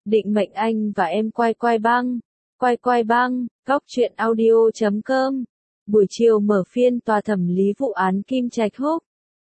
Định mệnh anh và em quay quay băng. Quay quay băng, góc truyện audio.com. Buổi chiều mở phiên tòa thẩm lý vụ án Kim Trạch Húc.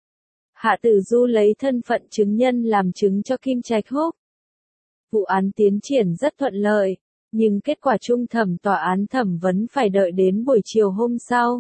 Hạ Tử Du lấy thân phận chứng nhân làm chứng cho Kim Trạch Húc. Vụ án tiến triển rất thuận lợi, nhưng kết quả trung thẩm tòa án thẩm vấn phải đợi đến buổi chiều hôm sau.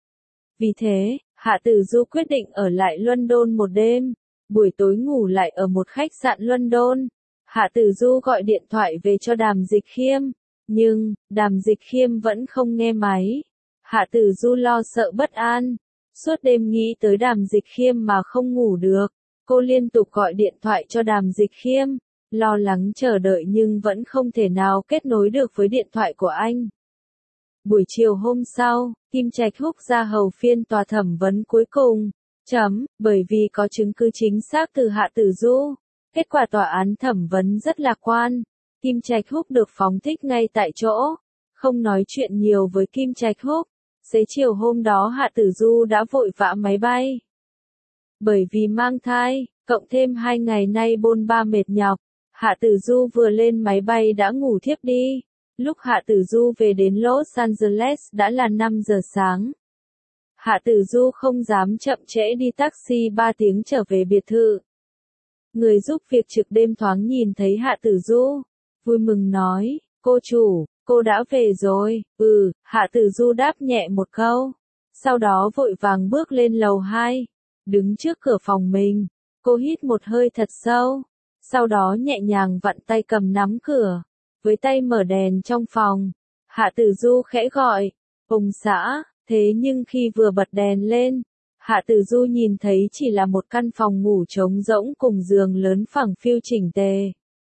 Vì thế, Hạ Tử Du quyết định ở lại London một đêm, buổi tối ngủ lại ở một khách sạn London. Hạ Tử Du gọi điện thoại về cho Đàm Dịch Khiêm, nhưng Đàm Dịch Khiêm vẫn không nghe máy. Hạ Tử Du lo sợ bất an, suốt đêm nghĩ tới Đàm Dịch Khiêm mà không ngủ được. Cô liên tục gọi điện thoại cho Đàm Dịch Khiêm, lo lắng chờ đợi nhưng vẫn không thể nào kết nối được với điện thoại của anh. Buổi chiều hôm sau, Kim Trạch Húc ra hầu phiên tòa thẩm vấn cuối cùng. Bởi vì có chứng cứ chính xác từ Hạ Tử Du, kết quả tòa án thẩm vấn rất lạc quan. Kim Trạch Húc được phóng thích ngay tại chỗ, không nói chuyện nhiều với Kim Trạch Húc. Xế chiều hôm đó Hạ Tử Du đã vội vã máy bay. Bởi vì mang thai, cộng thêm 2 ngày nay bôn ba mệt nhọc, Hạ Tử Du vừa lên máy bay đã ngủ thiếp đi. Lúc Hạ Tử Du về đến Los Angeles đã là 5 giờ sáng. Hạ Tử Du không dám chậm trễ đi taxi 3 tiếng trở về biệt thự. Người giúp việc trực đêm thoáng nhìn thấy Hạ Tử Du, vui mừng nói, cô chủ, cô đã về rồi. Hạ Tử Du đáp nhẹ một câu. Sau đó vội vàng bước lên lầu 2, đứng trước cửa phòng mình. Cô hít một hơi thật sâu, sau đó nhẹ nhàng vặn tay cầm nắm cửa, với tay mở đèn trong phòng. Hạ Tử Du khẽ gọi, ông xã. Thế nhưng khi vừa bật đèn lên, Hạ Tử Du nhìn thấy chỉ là một căn phòng ngủ trống rỗng cùng giường lớn phẳng phiu chỉnh tề.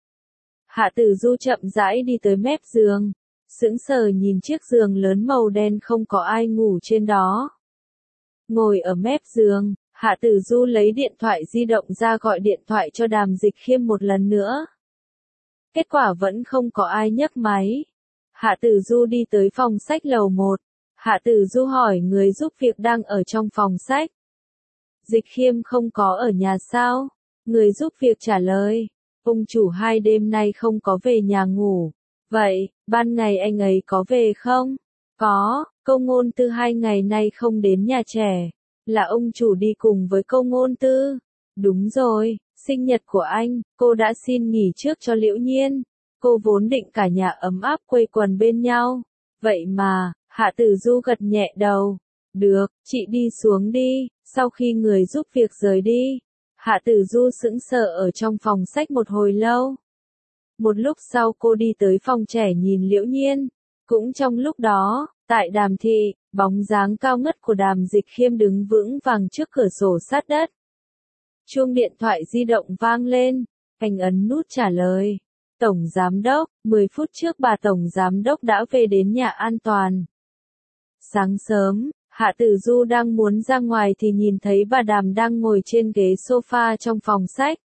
Hạ Tử Du chậm rãi đi tới mép giường, sững sờ nhìn chiếc giường lớn màu đen không có ai ngủ trên đó. Ngồi ở mép giường, Hạ Tử Du lấy điện thoại di động ra gọi điện thoại cho Đàm Dịch Khiêm một lần nữa. Kết quả vẫn không có ai nhấc máy. Hạ Tử Du đi tới phòng sách lầu 1. Hạ Tử Du hỏi người giúp việc đang ở trong phòng sách. Dịch Khiêm không có ở nhà sao? Người giúp việc trả lời. Ông chủ 2 đêm nay không có về nhà ngủ. Vậy, ban ngày anh ấy có về không? Có, Câu Ngôn Tư 2 ngày nay không đến nhà trẻ. Là ông chủ đi cùng với Câu Ngôn Tư. Đúng rồi, sinh nhật của anh, cô đã xin nghỉ trước cho Liễu Nhiên. Cô vốn định cả nhà ấm áp quây quần bên nhau. Vậy mà, Hạ Tử Du gật nhẹ đầu. Được, chị đi xuống đi. Sau khi người giúp việc rời đi, Hạ Tử Du sững sờ ở trong phòng sách một hồi lâu. Một lúc sau cô đi tới phòng trẻ nhìn Liễu Nhiên. Cũng trong lúc đó, tại Đàm thị, bóng dáng cao ngất của Đàm Dịch Khiêm đứng vững vàng trước cửa sổ sát đất. Chuông điện thoại di động vang lên, anh ấn nút trả lời. Tổng Giám đốc, 10 phút trước bà Tổng Giám đốc đã về đến nhà an toàn. Sáng sớm, Hạ Tử Du đang muốn ra ngoài thì nhìn thấy bà Đàm đang ngồi trên ghế sofa trong phòng sách.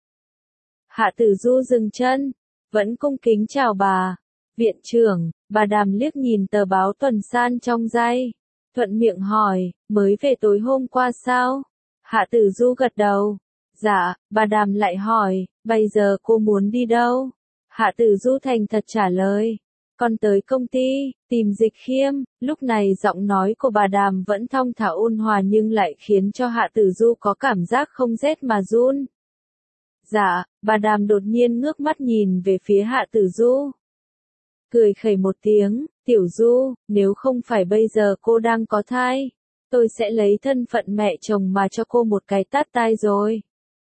Hạ Tử Du dừng chân, vẫn cung kính chào bà. Viện trưởng. Bà Đàm liếc nhìn tờ báo tuần san trong tay, thuận miệng hỏi, mới về tối hôm qua sao? Hạ Tử Du gật đầu. Dạ. Bà Đàm lại hỏi, bây giờ cô muốn đi đâu? Hạ Tử Du thành thật trả lời. Con tới công ty, tìm Dịch Khiêm. Lúc này giọng nói của bà Đàm vẫn thong thả ôn hòa nhưng lại khiến cho Hạ Tử Du có cảm giác không rét mà run. Dạ. Bà Đàm đột nhiên ngước mắt nhìn về phía Hạ Tử Du. Cười khẩy một tiếng, Tiểu Du, nếu không phải bây giờ cô đang có thai, tôi sẽ lấy thân phận mẹ chồng mà cho cô một cái tát tai rồi.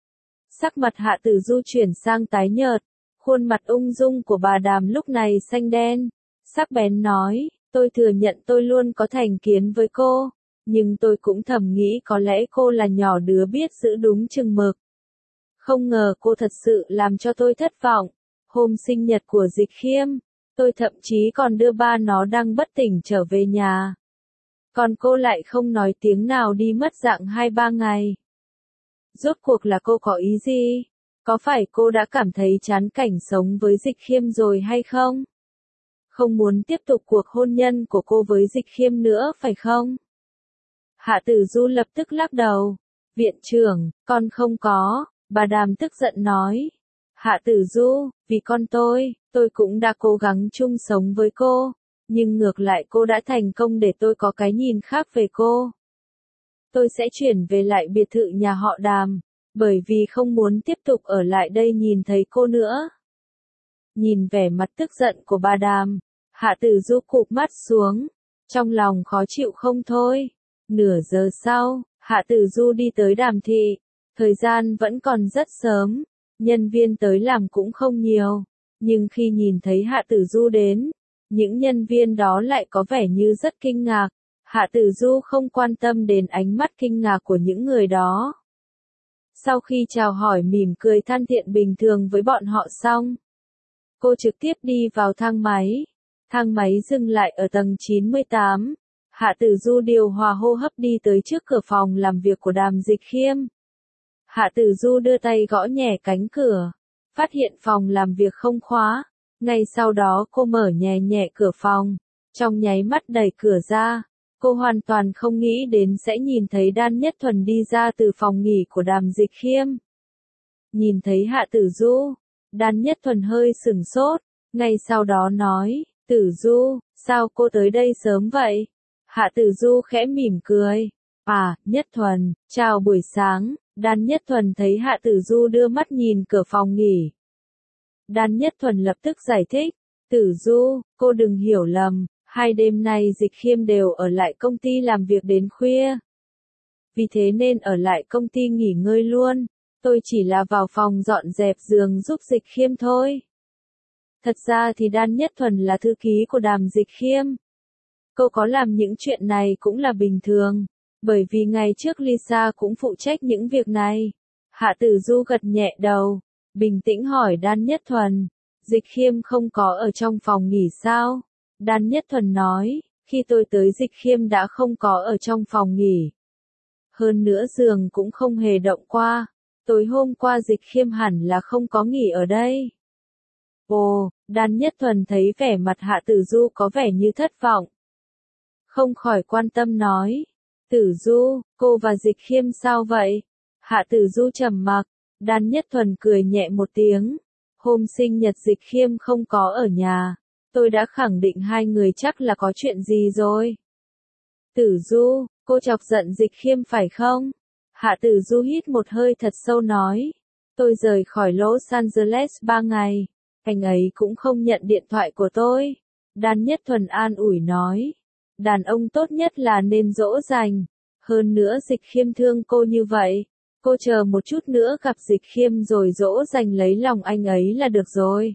Sắc mặt Hạ Tử Du chuyển sang tái nhợt, khuôn mặt ung dung của bà Đàm lúc này xanh đen, sắc bén nói, tôi thừa nhận tôi luôn có thành kiến với cô, nhưng tôi cũng thầm nghĩ có lẽ cô là nhỏ đứa biết giữ đúng chừng mực. Không ngờ cô thật sự làm cho tôi thất vọng. Hôm sinh nhật của Dịch Khiêm, tôi thậm chí còn đưa ba nó đang bất tỉnh trở về nhà. Còn cô lại không nói tiếng nào đi mất dạng 2-3 ngày. Rốt cuộc là cô có ý gì? Có phải cô đã cảm thấy chán cảnh sống với Dịch Khiêm rồi hay không? Không muốn tiếp tục cuộc hôn nhân của cô với Dịch Khiêm nữa phải không? Hạ Tử Du lập tức lắc đầu. Viện trưởng, con không có. Bà Đàm tức giận nói. Hạ Tử Du, vì con tôi, Tôi cũng đã cố gắng chung sống với cô, nhưng ngược lại cô đã thành công để tôi có cái nhìn khác về cô. Tôi sẽ chuyển về lại biệt thự nhà họ Đàm, bởi vì không muốn tiếp tục ở lại đây nhìn thấy cô nữa. Nhìn vẻ mặt tức giận của bà Đàm, Hạ Tử Du cụp mắt xuống, trong lòng khó chịu không thôi. Nửa giờ sau, Hạ Tử Du đi tới Đàm thị, thời gian vẫn còn rất sớm, nhân viên tới làm cũng không nhiều, nhưng khi nhìn thấy Hạ Tử Du đến, những nhân viên đó lại có vẻ như rất kinh ngạc. Hạ Tử Du không quan tâm đến ánh mắt kinh ngạc của những người đó. Sau khi chào hỏi mỉm cười thân thiện bình thường với bọn họ xong, cô trực tiếp đi vào thang máy. Thang máy dừng lại ở tầng 98. Hạ Tử Du điều hòa hô hấp đi tới trước cửa phòng làm việc của Đàm Dịch Khiêm. Hạ Tử Du đưa tay gõ nhẹ cánh cửa, phát hiện phòng làm việc không khóa. Ngay sau đó cô mở nhẹ nhẹ cửa phòng, trong nháy mắt đẩy cửa ra. Cô hoàn toàn không nghĩ đến sẽ nhìn thấy Đan Nhất Thuần đi ra từ phòng nghỉ của Đàm Dịch Khiêm. Nhìn thấy Hạ Tử Du, Đan Nhất Thuần hơi sửng sốt, ngay sau đó nói, Tử Du, sao cô tới đây sớm vậy? Hạ Tử Du khẽ mỉm cười, Nhất Thuần, chào buổi sáng. Đan Nhất Thuần thấy Hạ Tử Du đưa mắt nhìn cửa phòng nghỉ. Đan Nhất Thuần lập tức giải thích, Tử Du, cô đừng hiểu lầm. 2 đêm nay Dịch Khiêm đều ở lại công ty làm việc đến khuya. Vì thế nên ở lại công ty nghỉ ngơi luôn. Tôi chỉ là vào phòng dọn dẹp giường giúp Dịch Khiêm thôi. Thật ra thì Đan Nhất Thuần là thư ký của Đàm Dịch Khiêm. Cô có làm những chuyện này cũng là bình thường, bởi vì ngày trước Lisa cũng phụ trách những việc này. Hạ Tử Du gật nhẹ đầu, bình tĩnh hỏi Đan Nhất Thuần, Dịch Khiêm không có ở trong phòng nghỉ sao? Đan Nhất Thuần nói, khi tôi tới Dịch Khiêm đã không có ở trong phòng nghỉ. Hơn nữa giường cũng không hề động qua, tối hôm qua Dịch Khiêm hẳn là không có nghỉ ở đây. Ồ, Đan Nhất Thuần thấy vẻ mặt Hạ Tử Du có vẻ như thất vọng. Không khỏi quan tâm nói, Tử Du, cô và Dịch Khiêm sao vậy? Hạ Tử Du trầm mặc, Đan Nhất Thuần cười nhẹ một tiếng. Hôm sinh nhật Dịch Khiêm không có ở nhà. Tôi đã khẳng định 2 người chắc là có chuyện gì rồi. Tử Du, cô chọc giận Dịch Khiêm phải không? Hạ Tử Du hít một hơi thật sâu nói. Tôi rời khỏi Los Angeles 3 ngày. Anh ấy cũng không nhận điện thoại của tôi. Đan Nhất Thuần an ủi nói. Đàn ông tốt nhất là nên dỗ dành. Hơn nữa Dịch Khiêm thương cô như vậy. Cô chờ một chút nữa gặp Dịch Khiêm rồi dỗ dành lấy lòng anh ấy là được rồi.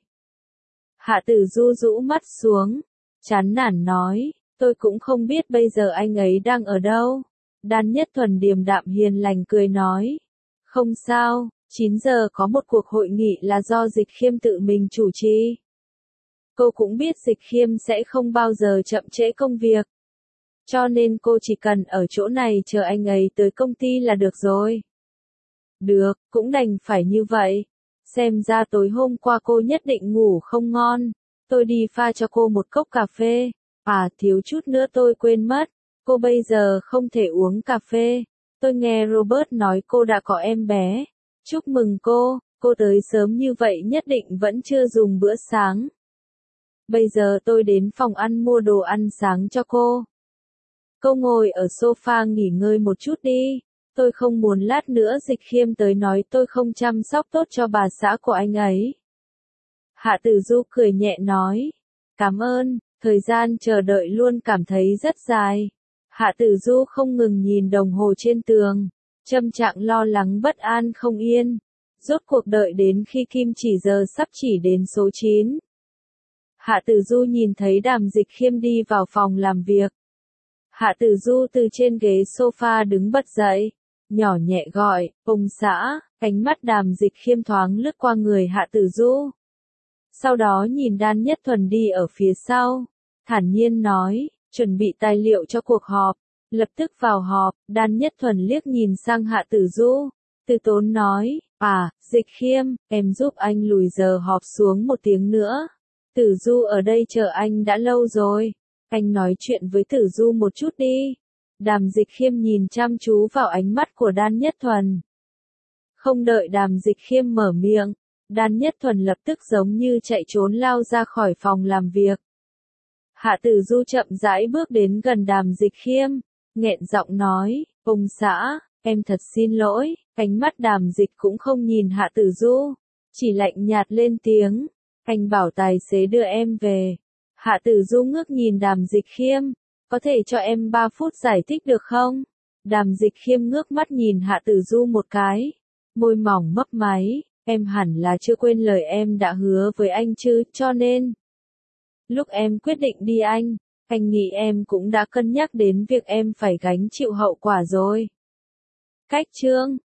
Hạ Tử Du rũ mắt xuống, chán nản nói, tôi cũng không biết bây giờ anh ấy đang ở đâu. Đan Nhất Thuần điềm đạm hiền lành cười nói, không sao, 9 giờ có một cuộc hội nghị là do Dịch Khiêm tự mình chủ trì. Cô cũng biết Dịch Khiêm sẽ không bao giờ chậm trễ công việc. Cho nên cô chỉ cần ở chỗ này chờ anh ấy tới công ty là được rồi. Được, cũng đành phải như vậy. Xem ra tối hôm qua cô nhất định ngủ không ngon. Tôi đi pha cho cô một cốc cà phê. Thiếu chút nữa tôi quên mất. Cô bây giờ không thể uống cà phê. Tôi nghe Robert nói cô đã có em bé. Chúc mừng cô tới sớm như vậy nhất định vẫn chưa dùng bữa sáng. Bây giờ tôi đến phòng ăn mua đồ ăn sáng cho cô. Cô ngồi ở sofa nghỉ ngơi một chút đi. Tôi không muốn lát nữa Dịch Khiêm tới nói tôi không chăm sóc tốt cho bà xã của anh ấy. Hạ Tử Du cười nhẹ nói. Cảm ơn, thời gian chờ đợi luôn cảm thấy rất dài. Hạ Tử Du không ngừng nhìn đồng hồ trên tường. Tâm trạng lo lắng bất an không yên. Rốt cuộc đợi đến khi kim chỉ giờ sắp chỉ đến số 9. Hạ Tử Du nhìn thấy Đàm Dịch Khiêm đi vào phòng làm việc. Hạ Tử Du từ trên ghế sofa đứng bật dậy. Nhỏ nhẹ gọi, ông xã, ánh mắt Đàm Dịch Khiêm thoáng lướt qua người Hạ Tử Du. Sau đó nhìn Đan Nhất Thuần đi ở phía sau, thản nhiên nói, chuẩn bị tài liệu cho cuộc họp, lập tức vào họp. Đan Nhất Thuần liếc nhìn sang Hạ Tử Du, từ tốn nói, Dịch Khiêm, em giúp anh lùi giờ họp xuống một tiếng nữa. Tử Du ở đây chờ anh đã lâu rồi, anh nói chuyện với Tử Du một chút đi. Đàm Dịch Khiêm nhìn chăm chú vào ánh mắt của Đan Nhất Thuần. Không đợi Đàm Dịch Khiêm mở miệng, Đan Nhất Thuần lập tức giống như chạy trốn lao ra khỏi phòng làm việc. Hạ Tử Du chậm rãi bước đến gần Đàm Dịch Khiêm, nghẹn giọng nói, ông xã, em thật xin lỗi, ánh mắt Đàm Dịch cũng không nhìn Hạ Tử Du, chỉ lạnh nhạt lên tiếng, anh bảo tài xế đưa em về. Hạ Tử Du ngước nhìn Đàm Dịch Khiêm, có thể cho em 3 phút giải thích được không? Đàm Dịch Khiêm ngước mắt nhìn Hạ Tử Du một cái, môi mỏng mấp máy, em hẳn là chưa quên lời em đã hứa với anh chứ, cho nên lúc em quyết định đi anh nghĩ em cũng đã cân nhắc đến việc em phải gánh chịu hậu quả rồi. Cách chương